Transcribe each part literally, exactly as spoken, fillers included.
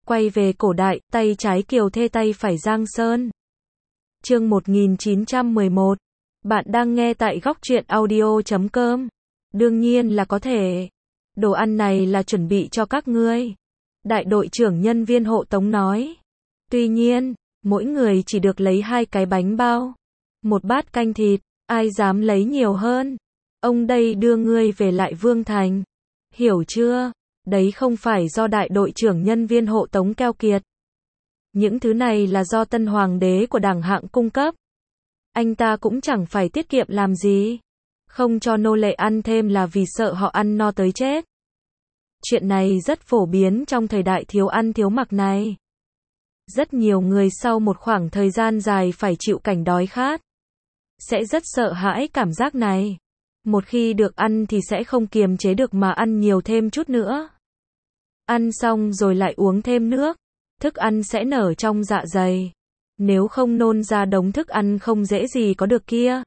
Quay về cổ đại, tay trái Kiều Thê tay phải Giang Sơn. Chương một nghìn chín trăm mười một. Bạn đang nghe tại góc truyện audio chấm com. Đương nhiên là có thể. Đồ ăn này là chuẩn bị cho các ngươi. Đại đội trưởng nhân viên hộ tống nói. Tuy nhiên, mỗi người chỉ được lấy hai cái bánh bao. Một bát canh thịt, ai dám lấy nhiều hơn. Ông đây đưa ngươi về lại Vương Thành. Hiểu chưa? Đấy không phải do đại đội trưởng nhân viên hộ tống keo kiệt. Những thứ này là do tân hoàng đế của đẳng hạng cung cấp. Anh ta cũng chẳng phải tiết kiệm làm gì. Không cho nô lệ ăn thêm là vì sợ họ ăn no tới chết. Chuyện này rất phổ biến trong thời đại thiếu ăn thiếu mặc này. Rất nhiều người sau một khoảng thời gian dài phải chịu cảnh đói khát, sẽ rất sợ hãi cảm giác này. Một khi được ăn thì sẽ không kiềm chế được mà ăn nhiều thêm chút nữa. Ăn xong rồi lại uống thêm nước. Thức ăn sẽ nở trong dạ dày. Nếu không nôn ra đống thức ăn không dễ gì có được kia.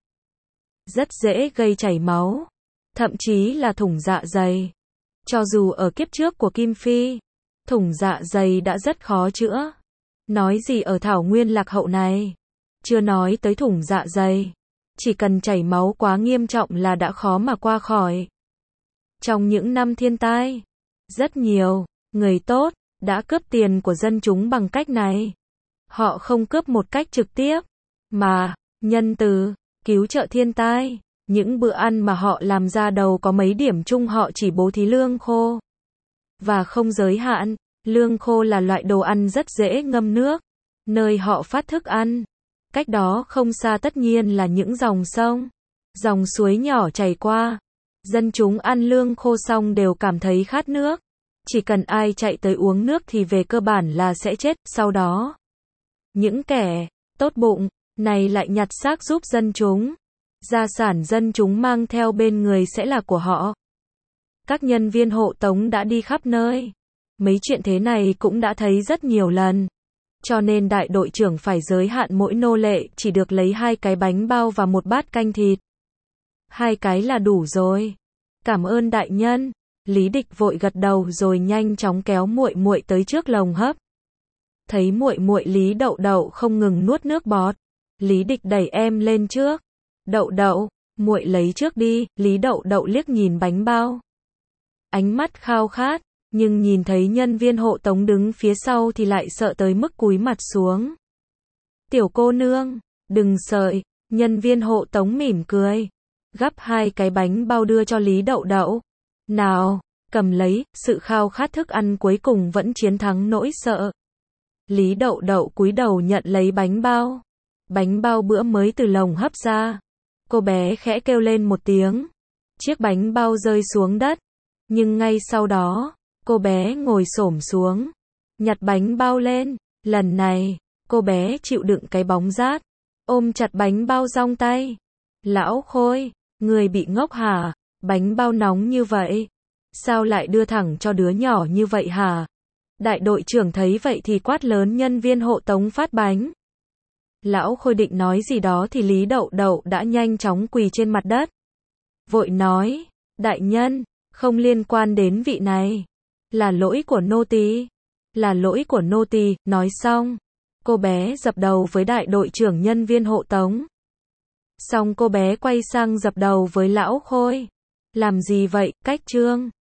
Rất dễ gây chảy máu. Thậm chí là thủng dạ dày. Cho dù ở kiếp trước của Kim Phi, thủng dạ dày đã rất khó chữa. Nói gì ở thảo nguyên lạc hậu này. Chưa nói tới thủng dạ dày. Chỉ cần chảy máu quá nghiêm trọng là đã khó mà qua khỏi. Trong những năm thiên tai, rất nhiều người tốt đã cướp tiền của dân chúng bằng cách này. Họ không cướp một cách trực tiếp, mà nhân từ, cứu trợ thiên tai. Những bữa ăn mà họ làm ra đầu có mấy điểm chung, họ chỉ bố thí lương khô. Và không giới hạn, lương khô là loại đồ ăn rất dễ ngâm nước. Nơi họ phát thức ăn, cách đó không xa tất nhiên là những dòng sông, dòng suối nhỏ chảy qua. Dân chúng ăn lương khô xong đều cảm thấy khát nước. Chỉ cần ai chạy tới uống nước thì về cơ bản là sẽ chết. Sau đó, những kẻ tốt bụng này lại nhặt xác giúp dân chúng. Gia sản dân chúng mang theo bên người sẽ là của họ. Các nhân viên hộ tống đã đi khắp nơi. Mấy chuyện thế này cũng đã thấy rất nhiều lần. Cho nên đại đội trưởng phải giới hạn mỗi nô lệ chỉ được lấy hai cái bánh bao và một bát canh thịt. Hai cái là đủ rồi. Cảm ơn đại nhân. Lý Địch vội gật đầu rồi nhanh chóng kéo muội muội tới trước lồng hấp. Thấy muội muội Lý Đậu Đậu không ngừng nuốt nước bọt, Lý Địch đẩy em lên trước. Đậu Đậu, muội lấy trước đi. Lý Đậu Đậu liếc nhìn bánh bao, ánh mắt khao khát, nhưng nhìn thấy nhân viên hộ tống đứng phía sau thì lại sợ tới mức cúi mặt xuống. Tiểu cô nương, đừng sợ. Nhân viên hộ tống mỉm cười, gắp hai cái bánh bao đưa cho Lý Đậu Đậu. Nào, cầm lấy. Sự khao khát thức ăn cuối cùng vẫn chiến thắng nỗi sợ. Lý Đậu Đậu cúi đầu nhận lấy bánh bao. Bánh bao bữa mới từ lồng hấp ra. Cô bé khẽ kêu lên một tiếng. Chiếc bánh bao rơi xuống đất. Nhưng ngay sau đó, cô bé ngồi xổm xuống, nhặt bánh bao lên. Lần này, cô bé chịu đựng cái bóng rát, ôm chặt bánh bao trong tay. Lão Khôi, người bị ngốc hả? Bánh bao nóng như vậy, sao lại đưa thẳng cho đứa nhỏ như vậy hả? Đại đội trưởng thấy vậy thì quát lớn nhân viên hộ tống phát bánh. Lão Khôi định nói gì đó thì Lý Đậu Đậu đã nhanh chóng quỳ trên mặt đất. Vội nói, đại nhân, không liên quan đến vị này. Là lỗi của nô tỳ. Là lỗi của nô tỳ. Nói xong, cô bé dập đầu với đại đội trưởng nhân viên hộ tống. Xong cô bé quay sang dập đầu với Lão Khôi. Làm gì vậy, Cách Trương?